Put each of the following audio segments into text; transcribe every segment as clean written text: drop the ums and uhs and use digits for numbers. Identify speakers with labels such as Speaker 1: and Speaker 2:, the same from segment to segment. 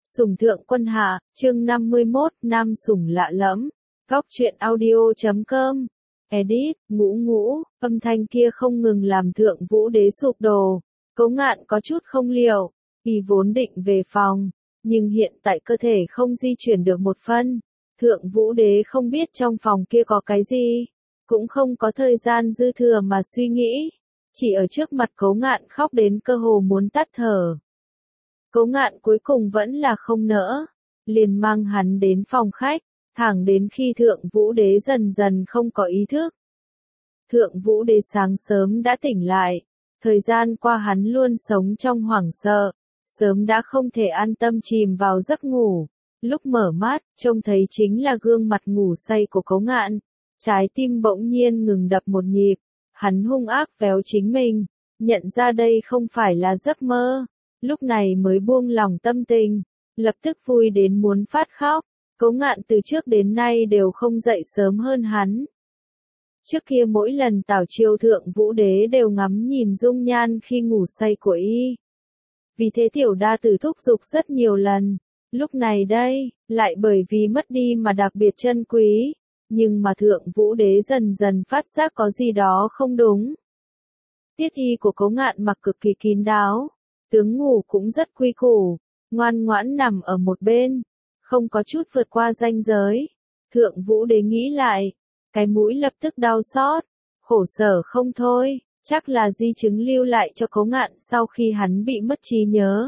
Speaker 1: Sủng thượng quân hạ, chương 51, nam sủng lạ lẫm. Góc truyện audio.com. Edit, ngũ, âm thanh kia không ngừng làm thượng vũ đế sụp đổ. Cố Ngạn có chút không liệu, y vốn định về phòng, nhưng hiện tại cơ thể không di chuyển được một phân. Thượng vũ đế không biết trong phòng kia có cái gì, cũng không có thời gian dư thừa mà suy nghĩ. Chỉ ở trước mặt Cố Ngạn khóc đến cơ hồ muốn tắt thở. Cố Ngạn cuối cùng vẫn là không nỡ, liền mang hắn đến phòng khách, thẳng đến khi Thượng Vũ Đế dần dần không có ý thức. Thượng Vũ Đế sáng sớm đã tỉnh lại, thời gian qua hắn luôn sống trong hoảng sợ, sớm đã không thể an tâm chìm vào giấc ngủ. Lúc mở mắt, trông thấy chính là gương mặt ngủ say của Cố Ngạn, trái tim bỗng nhiên ngừng đập một nhịp, hắn hung ác véo chính mình, nhận ra đây không phải là giấc mơ. Lúc này mới buông lòng tâm tình, lập tức vui đến muốn phát khóc. Cố Ngạn từ trước đến nay đều không dậy sớm hơn hắn. Trước kia mỗi lần tảo chiêu Thượng Vũ Đế đều ngắm nhìn dung nhan khi ngủ say của y. Vì thế tiểu đa tử thúc giục rất nhiều lần. Lúc này đây, lại bởi vì mất đi mà đặc biệt trân quý. Nhưng mà Thượng Vũ Đế dần dần phát giác có gì đó không đúng. Tiết y của Cố Ngạn mặc cực kỳ kín đáo. Tướng ngủ cũng rất quy củ, ngoan ngoãn nằm ở một bên, không có chút vượt qua ranh giới. Thượng Vũ Đế nghĩ lại, cái mũi lập tức đau xót, khổ sở không thôi, chắc là di chứng lưu lại cho Cố Ngạn sau khi hắn bị mất trí nhớ.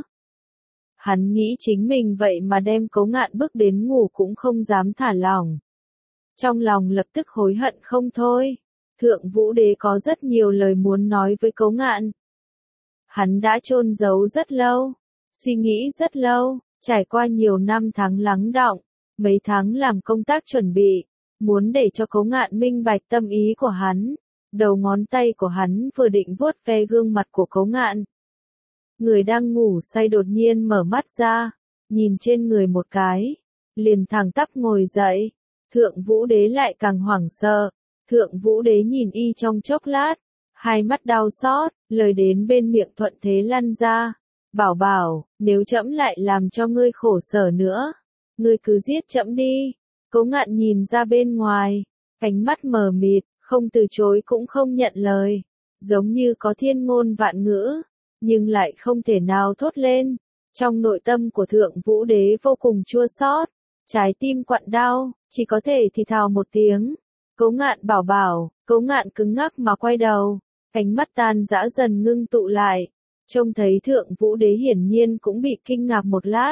Speaker 1: Hắn nghĩ chính mình vậy mà đem Cố Ngạn bước đến ngủ cũng không dám thả lỏng. Trong lòng lập tức hối hận không thôi. Thượng Vũ Đế có rất nhiều lời muốn nói với Cố Ngạn. Hắn đã chôn giấu rất lâu, suy nghĩ rất lâu, trải qua nhiều năm tháng lắng đọng, mấy tháng làm công tác chuẩn bị, muốn để cho Cố Ngạn minh bạch tâm ý của hắn. Đầu ngón tay của hắn vừa định vuốt ve gương mặt của Cố Ngạn. Người đang ngủ say đột nhiên mở mắt ra, nhìn trên người một cái, liền thẳng tắp ngồi dậy. Thượng Vũ Đế lại càng hoảng sợ. Thượng Vũ Đế nhìn y trong chốc lát, hai mắt đau xót, lời đến bên miệng thuận thế lăn ra. Bảo bảo, nếu trẫm lại làm cho ngươi khổ sở nữa, ngươi cứ giết trẫm đi. Cố Ngạn nhìn ra bên ngoài, ánh mắt mờ mịt, không từ chối cũng không nhận lời, giống như có thiên ngôn vạn ngữ, nhưng lại không thể nào thốt lên. Trong nội tâm của Thượng Vũ Đế vô cùng chua xót, trái tim quặn đau, chỉ có thể thì thào một tiếng. Cố Ngạn bảo bảo. Cố Ngạn cứng ngắc mà quay đầu, ánh mắt tan dã dần ngưng tụ lại, trông thấy Thượng Vũ Đế hiển nhiên cũng bị kinh ngạc một lát.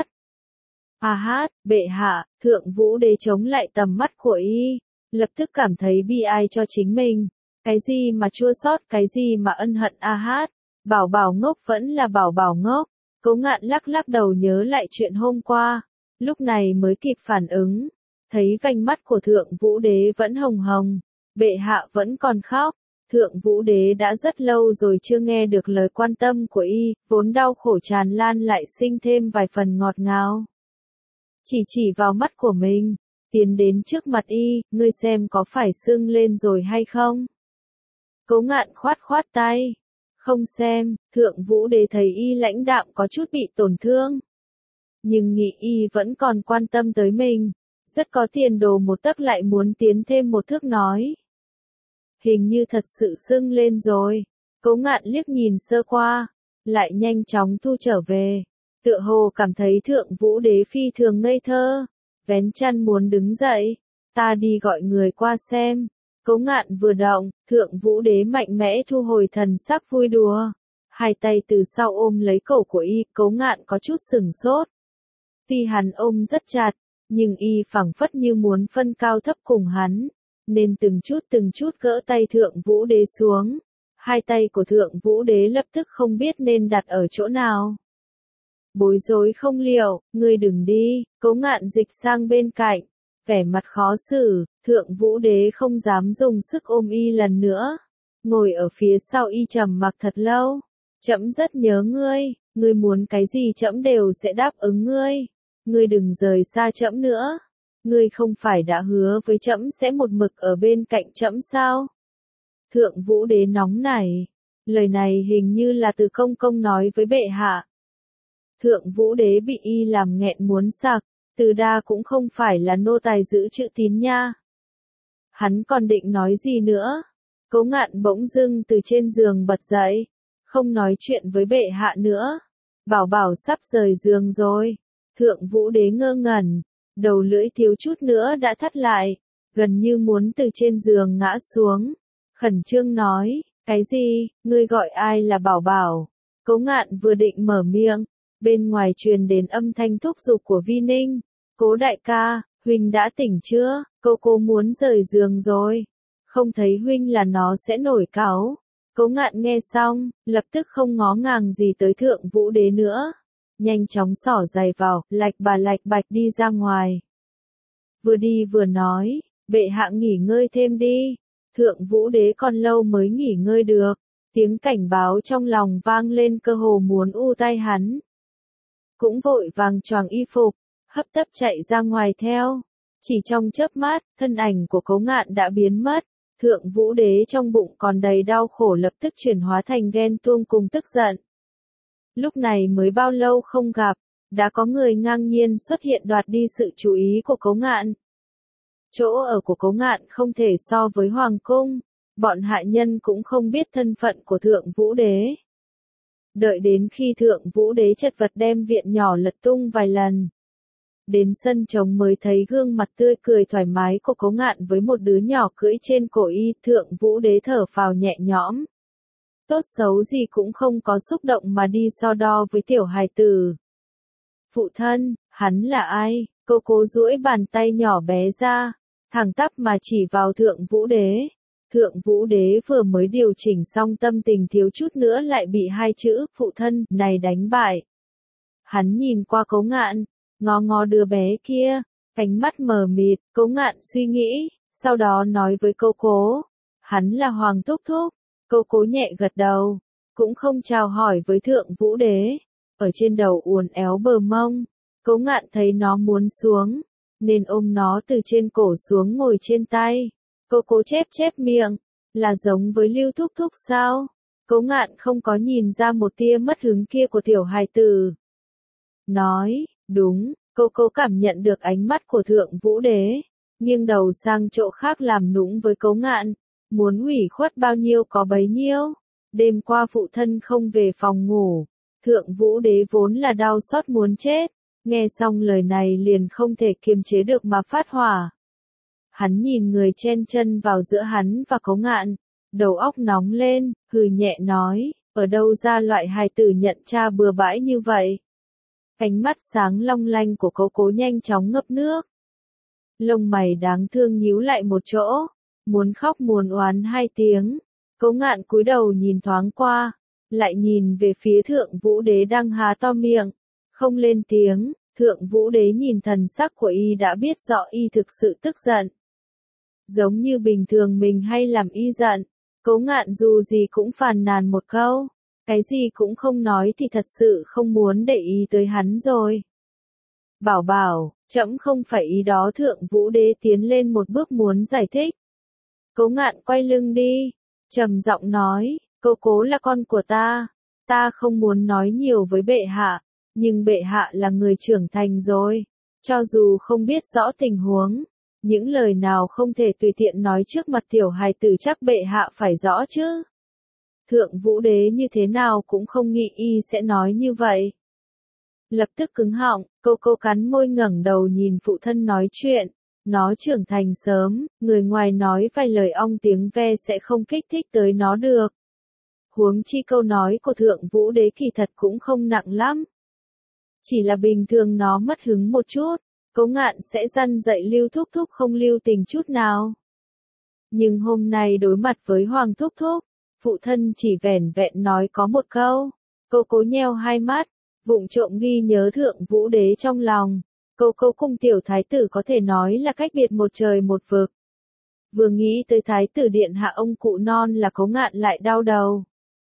Speaker 1: Bệ hạ. Thượng Vũ Đế chống lại tầm mắt của y, lập tức cảm thấy bi ai cho chính mình. Cái gì mà chua xót, cái gì mà ân hận. Bảo bảo ngốc vẫn là bảo bảo ngốc. Cố Ngạn lắc lắc đầu nhớ lại chuyện hôm qua, lúc này mới kịp phản ứng, thấy vành mắt của Thượng Vũ Đế vẫn hồng hồng. Bệ hạ vẫn còn khóc. Thượng Vũ Đế đã rất lâu rồi chưa nghe được lời quan tâm của y, vốn đau khổ tràn lan lại sinh thêm vài phần ngọt ngào. Chỉ vào mắt của mình, tiến đến trước mặt y, ngươi xem có phải sưng lên rồi hay không? Cố Ngạn khoát tay. Không xem. Thượng Vũ Đế thấy y lãnh đạm có chút bị tổn thương, nhưng nghĩ y vẫn còn quan tâm tới mình, rất có tiền đồ một tấc lại muốn tiến thêm một thước nói. Hình như thật sự sưng lên rồi. Cố Ngạn liếc nhìn sơ qua, lại nhanh chóng thu trở về. Tựa hồ cảm thấy Thượng Vũ Đế phi thường ngây thơ, vén chăn muốn đứng dậy. Ta đi gọi người qua xem. Cố Ngạn vừa động, Thượng Vũ Đế mạnh mẽ thu hồi thần sắc vui đùa. Hai tay từ sau ôm lấy cổ của y, Cố Ngạn có chút sửng sốt. Tuy hắn ôm rất chặt, nhưng y phảng phất như muốn phân cao thấp cùng hắn, nên từng chút gỡ tay Thượng Vũ Đế xuống. Hai tay của Thượng Vũ Đế lập tức không biết nên đặt ở chỗ nào. Bối rối không liệu, ngươi đừng đi. Cố Ngạn dịch sang bên cạnh, vẻ mặt khó xử. Thượng Vũ Đế không dám dùng sức ôm y lần nữa, ngồi ở phía sau y trầm mặc thật lâu. Trẫm rất nhớ ngươi, ngươi muốn cái gì trẫm đều sẽ đáp ứng ngươi. Ngươi đừng rời xa trẫm nữa. Ngươi không phải đã hứa với trẫm sẽ một mực ở bên cạnh trẫm sao? Thượng Vũ Đế nóng nảy. Lời này hình như là từ công công nói với bệ hạ. Thượng Vũ Đế bị y làm nghẹn muốn sặc, Từ Đa cũng không phải là nô tài giữ chữ tín nha. Hắn còn định nói gì nữa? Cố Ngạn bỗng dưng từ trên giường bật dậy, không nói chuyện với bệ hạ nữa. Bảo Bảo sắp rời giường rồi. Thượng Vũ Đế ngơ ngẩn, đầu lưỡi thiếu chút nữa đã thắt lại, gần như muốn từ trên giường ngã xuống. Khẩn trương nói, cái gì, ngươi gọi ai là Bảo Bảo? Cố Ngạn vừa định mở miệng, bên ngoài truyền đến âm thanh thúc giục của Vi Ninh. Cố đại ca, huynh đã tỉnh chưa? Cô muốn rời giường rồi. Không thấy huynh là nó sẽ nổi cáu. Cố Ngạn nghe xong, lập tức không ngó ngàng gì tới Thượng Vũ Đế nữa. Nhanh chóng xỏ giày vào, lạch bạch đi ra ngoài. Vừa đi vừa nói, bệ hạ nghỉ ngơi thêm đi. Thượng Vũ Đế còn lâu mới nghỉ ngơi được. Tiếng cảnh báo trong lòng vang lên cơ hồ muốn u tai hắn. Cũng vội vàng choàng y phục, hấp tấp chạy ra ngoài theo. Chỉ trong chớp mắt, thân ảnh của Cố Ngạn đã biến mất. Thượng Vũ Đế trong bụng còn đầy đau khổ lập tức chuyển hóa thành ghen tuông cùng tức giận. Lúc này mới bao lâu không gặp, đã có người ngang nhiên xuất hiện đoạt đi sự chú ý của Cố Ngạn. Chỗ ở của Cố Ngạn không thể so với hoàng cung, bọn hạ nhân cũng không biết thân phận của Thượng Vũ Đế. Đợi đến khi Thượng Vũ Đế chật vật đem viện nhỏ lật tung vài lần. Đến sân trống mới thấy gương mặt tươi cười thoải mái của Cố Ngạn với một đứa nhỏ cưỡi trên cổ y. Thượng Vũ Đế thở phào nhẹ nhõm. Tốt xấu gì cũng không có xúc động mà đi so đo với tiểu hài tử. Phụ thân, hắn là ai? Cô cố duỗi bàn tay nhỏ bé ra, thẳng tắp mà chỉ vào Thượng Vũ Đế. Thượng Vũ Đế vừa mới điều chỉnh xong tâm tình thiếu chút nữa lại bị hai chữ phụ thân này đánh bại. Hắn nhìn qua Cố Ngạn, ngó ngó đứa bé kia, ánh mắt mờ mịt. Cố Ngạn suy nghĩ, sau đó nói với cô cố, hắn là Hoàng Thúc Thúc. Cô cố nhẹ gật đầu, cũng không chào hỏi với Thượng Vũ Đế. Ở trên đầu uốn éo bờ mông, Cố Ngạn thấy nó muốn xuống, nên ôm nó từ trên cổ xuống ngồi trên tay. Cô cố chép miệng, là giống với Lưu Thúc Thúc sao? Cố Ngạn không có nhìn ra một tia mất hứng kia của tiểu hài tử. Nói, đúng, cô cảm nhận được ánh mắt của Thượng Vũ Đế, nghiêng đầu sang chỗ khác làm nũng với Cố Ngạn, muốn ủy khuất bao nhiêu có bấy nhiêu. Đêm qua phụ thân không về phòng ngủ, Thượng Vũ Đế vốn là đau xót muốn chết, nghe xong lời này liền không thể kiềm chế được mà phát hỏa. Hắn nhìn người chen chân vào giữa hắn và Cố Ngạn, đầu óc nóng lên, hừ nhẹ nói, ở đâu ra loại hài tử nhận cha bừa bãi như vậy? Ánh mắt sáng long lanh của cố nhanh chóng ngập nước. Lông mày đáng thương nhíu lại một chỗ, muốn khóc muốn oán hai tiếng. Cố Ngạn cúi đầu nhìn thoáng qua, lại nhìn về phía Thượng Vũ Đế đang há to miệng, không lên tiếng. Thượng Vũ Đế nhìn thần sắc của y đã biết rõ y thực sự tức giận. Giống như bình thường mình hay làm y giận, Cố Ngạn dù gì cũng phàn nàn một câu, cái gì cũng không nói thì thật sự không muốn để ý tới hắn rồi. Bảo Bảo, trẫm không phải ý đó. Thượng Vũ Đế tiến lên một bước muốn giải thích. Cố Ngạn quay lưng đi, trầm giọng nói, cố là con của ta không muốn nói nhiều với bệ hạ, nhưng bệ hạ là người trưởng thành rồi, cho dù không biết rõ tình huống, những lời nào không thể tùy tiện nói trước mặt tiểu hài tử chắc bệ hạ phải rõ chứ. Thượng Vũ Đế như thế nào cũng không nghĩ y sẽ nói như vậy. Lập tức cứng họng, cô cắn môi ngẩng đầu nhìn phụ thân nói chuyện. Nó trưởng thành sớm, người ngoài nói vài lời ong tiếng ve sẽ không kích thích tới nó được. Huống chi câu nói của Thượng Vũ Đế kỳ thật cũng không nặng lắm. Chỉ là bình thường nó mất hứng một chút, Cố Ngạn sẽ răn dạy Lưu Thúc Thúc không lưu tình chút nào. Nhưng hôm nay đối mặt với Hoàng Thúc Thúc, phụ thân chỉ vẻn vẹn nói có một câu. Cố nheo hai mắt, vụng trộm ghi nhớ Thượng Vũ Đế trong lòng. Cố cùng tiểu thái tử có thể nói là cách biệt một trời một vực. Vừa nghĩ tới thái tử điện hạ ông cụ non là Cố Ngạn lại đau đầu.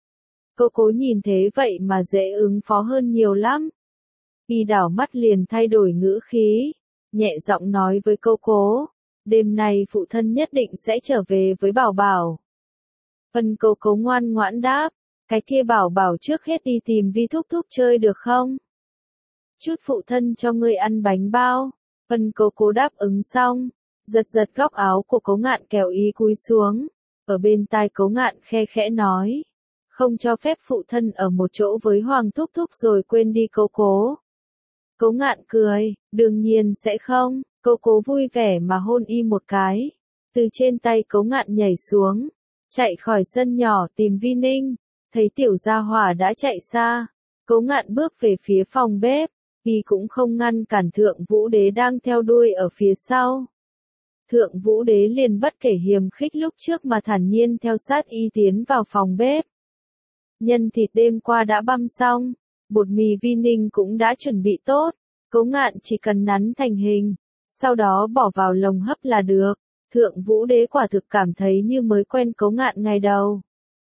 Speaker 1: Cố nhìn thế vậy mà dễ ứng phó hơn nhiều lắm. Y đảo mắt liền thay đổi ngữ khí, nhẹ giọng nói với cố, đêm nay phụ thân nhất định sẽ trở về với Bảo Bảo. Vân cố ngoan ngoãn đáp, cái kia Bảo Bảo trước hết đi tìm Vi Thúc Thúc chơi được không? Chút phụ thân cho ngươi ăn bánh bao. Vân Cố Cố đáp ứng xong, giật giật góc áo của Cố Ngạn kéo ý cúi xuống. Ở bên tai Cố Ngạn khe khẽ nói. Không cho phép phụ thân ở một chỗ với Hoàng Thúc Thúc rồi quên đi Cố Cố. Cố Ngạn cười, đương nhiên sẽ không. Cố Cố vui vẻ mà hôn y một cái. Từ trên tay Cố Ngạn nhảy xuống, chạy khỏi sân nhỏ tìm Vi Ninh. Thấy tiểu gia hỏa đã chạy xa, Cố Ngạn bước về phía phòng bếp. Y cũng không ngăn cản Thượng Vũ Đế đang theo đuôi ở phía sau. Thượng Vũ Đế liền bất kể hiềm khích lúc trước mà thản nhiên theo sát y tiến vào phòng bếp. Nhân thịt đêm qua đã băm xong, bột mì Vi Ninh cũng đã chuẩn bị tốt, Cố Ngạn chỉ cần nắn thành hình, sau đó bỏ vào lồng hấp là được. Thượng Vũ Đế quả thực cảm thấy như mới quen Cố Ngạn ngày đầu.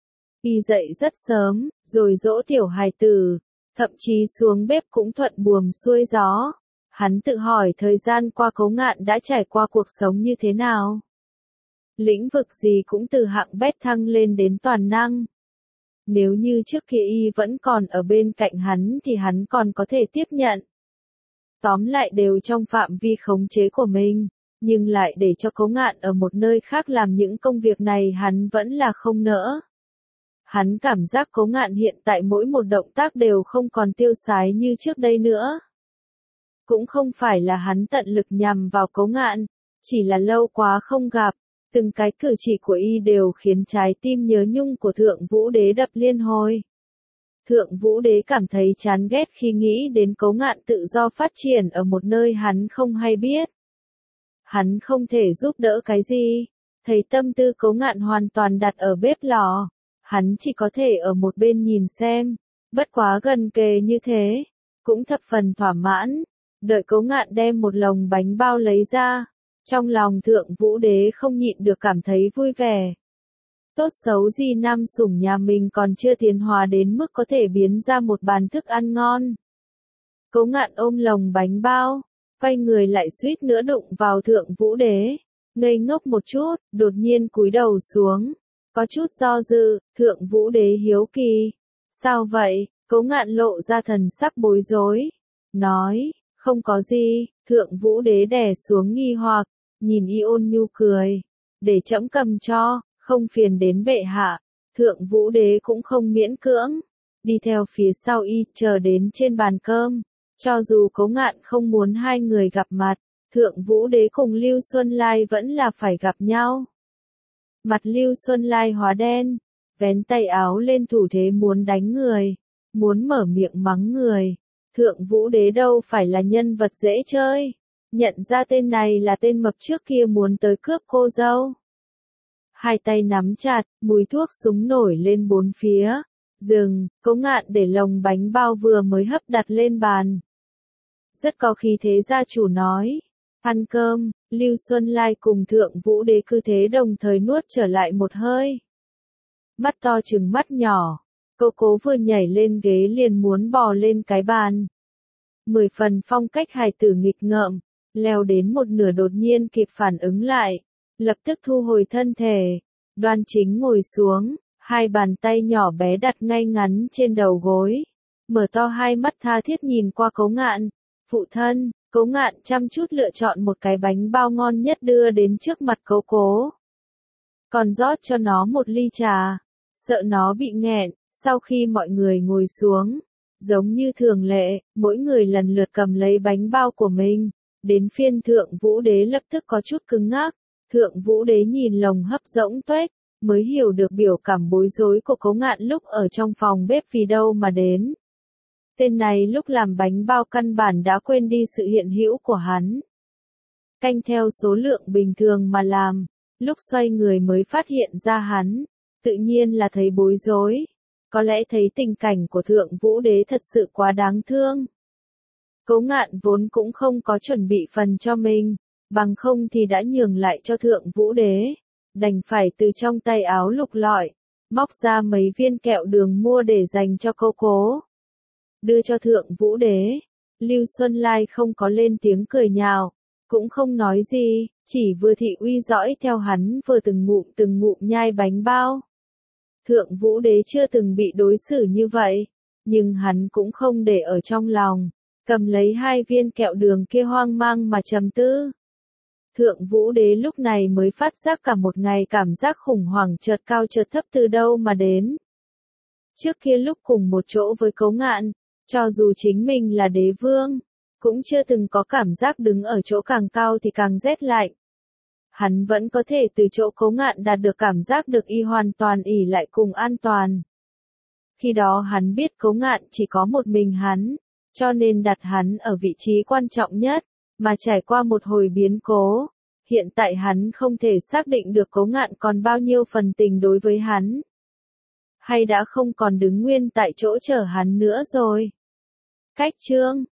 Speaker 1: Y dậy rất sớm, rồi dỗ tiểu hài tử, thậm chí xuống bếp cũng thuận buồm xuôi gió. Hắn tự hỏi thời gian qua Cố Ngạn đã trải qua cuộc sống như thế nào. Lĩnh vực gì cũng từ hạng bét thăng lên đến toàn năng. Nếu như trước kia y vẫn còn ở bên cạnh hắn thì hắn còn có thể tiếp nhận. Tóm lại đều trong phạm vi khống chế của mình, nhưng lại để cho Cố Ngạn ở một nơi khác làm những công việc này hắn vẫn là không nỡ. Hắn cảm giác Cố Ngạn hiện tại mỗi một động tác đều không còn tiêu sái như trước đây nữa. Cũng không phải là hắn tận lực nhằm vào Cố Ngạn, chỉ là lâu quá không gặp, từng cái cử chỉ của y đều khiến trái tim nhớ nhung của Thượng Vũ Đế đập liên hồi. Thượng Vũ Đế cảm thấy chán ghét khi nghĩ đến Cố Ngạn tự do phát triển ở một nơi hắn không hay biết. Hắn không thể giúp đỡ cái gì, thấy tâm tư Cố Ngạn hoàn toàn đặt ở bếp lò, hắn chỉ có thể ở một bên nhìn xem, bất quá gần kề như thế, cũng thập phần thỏa mãn. Đợi Cố Ngạn đem một lồng bánh bao lấy ra, trong lòng Thượng Vũ Đế không nhịn được cảm thấy vui vẻ. Tốt xấu gì Nam Sủng nhà mình còn chưa tiến hóa đến mức có thể biến ra một bàn thức ăn ngon. Cố Ngạn ôm lồng bánh bao, quay người lại suýt nữa đụng vào Thượng Vũ Đế, ngây ngốc một chút, đột nhiên cúi đầu xuống, có chút do dự. Thượng Vũ Đế hiếu kỳ, sao vậy? Cố Ngạn lộ ra thần sắc bối rối, nói, không có gì. Thượng Vũ Đế đè xuống nghi hoặc, nhìn y ôn nhu cười, để trẫm cầm cho, không phiền đến bệ hạ. Thượng Vũ Đế cũng không miễn cưỡng, đi theo phía sau y chờ đến trên bàn cơm. Cho dù Cố Ngạn không muốn hai người gặp mặt, Thượng Vũ Đế cùng Lưu Xuân Lai vẫn là phải gặp nhau. Mặt Lưu Xuân Lai hóa đen, vén tay áo lên thủ thế muốn đánh người, muốn mở miệng mắng người. Thượng Vũ Đế đâu phải là nhân vật dễ chơi, nhận ra tên này là tên mập trước kia muốn tới cướp cô dâu. Hai tay nắm chặt, mùi thuốc súng nổi lên bốn phía. Dừng, Cố Ngạn để lồng bánh bao vừa mới hấp đặt lên bàn. Rất có khí thế gia chủ nói. Ăn cơm, Lưu Xuân Lai cùng Thượng Vũ Đế cứ thế đồng thời nuốt trở lại một hơi. Mắt to trừng mắt nhỏ, Cố Cố vừa nhảy lên ghế liền muốn bò lên cái bàn. 10 phần phong cách hài tử nghịch ngợm, leo đến một nửa đột nhiên kịp phản ứng lại, lập tức thu hồi thân thể, đoan chính ngồi xuống, hai bàn tay nhỏ bé đặt ngay ngắn trên đầu gối, mở to hai mắt tha thiết nhìn qua Cố Ngạn. Phụ thân. Cố Ngạn chăm chút lựa chọn một cái bánh bao ngon nhất đưa đến trước mặt Cố Cố. Còn rót cho nó một ly trà, sợ nó bị nghẹn. Sau khi mọi người ngồi xuống, giống như thường lệ, mỗi người lần lượt cầm lấy bánh bao của mình. Đến phiên Thượng Vũ Đế lập tức có chút cứng ngắc. Thượng Vũ Đế nhìn lồng hấp rỗng tuếch, mới hiểu được biểu cảm bối rối của Cố Ngạn lúc ở trong phòng bếp vì đâu mà đến. Tên này lúc làm bánh bao căn bản đã quên đi sự hiện hữu của hắn. Canh theo số lượng bình thường mà làm, lúc xoay người mới phát hiện ra hắn, tự nhiên là thấy bối rối. Có lẽ thấy tình cảnh của Thượng Vũ Đế thật sự quá đáng thương. Cố Ngạn vốn cũng không có chuẩn bị phần cho mình, bằng không thì đã nhường lại cho Thượng Vũ Đế, đành phải từ trong tay áo lục lọi, móc ra mấy viên kẹo đường mua để dành cho Cố Cố. Đưa cho Thượng Vũ Đế, Lưu Xuân Lai không có lên tiếng cười nhạo, cũng không nói gì, chỉ vừa thị uy dõi theo hắn vừa từng ngụm nhai bánh bao. Thượng Vũ Đế chưa từng bị đối xử như vậy, nhưng hắn cũng không để ở trong lòng, cầm lấy 2 viên kẹo đường kia hoang mang mà trầm tư. Thượng Vũ Đế lúc này mới phát giác cả một ngày cảm giác khủng hoảng chợt cao chợt thấp từ đâu mà đến. Trước kia lúc cùng một chỗ với Cấu Ngạn, cho dù chính mình là đế vương, cũng chưa từng có cảm giác đứng ở chỗ càng cao thì càng rét lạnh. Hắn vẫn có thể từ chỗ Cấu Ngạn đạt được cảm giác được y hoàn toàn ỷ lại cùng an toàn. Khi đó hắn biết Cấu Ngạn chỉ có một mình hắn, cho nên đặt hắn ở vị trí quan trọng nhất, mà trải qua một hồi biến cố. Hiện tại hắn không thể xác định được Cấu Ngạn còn bao nhiêu phần tình đối với hắn. Hay đã không còn đứng nguyên tại chỗ chờ hắn nữa rồi. Cách chương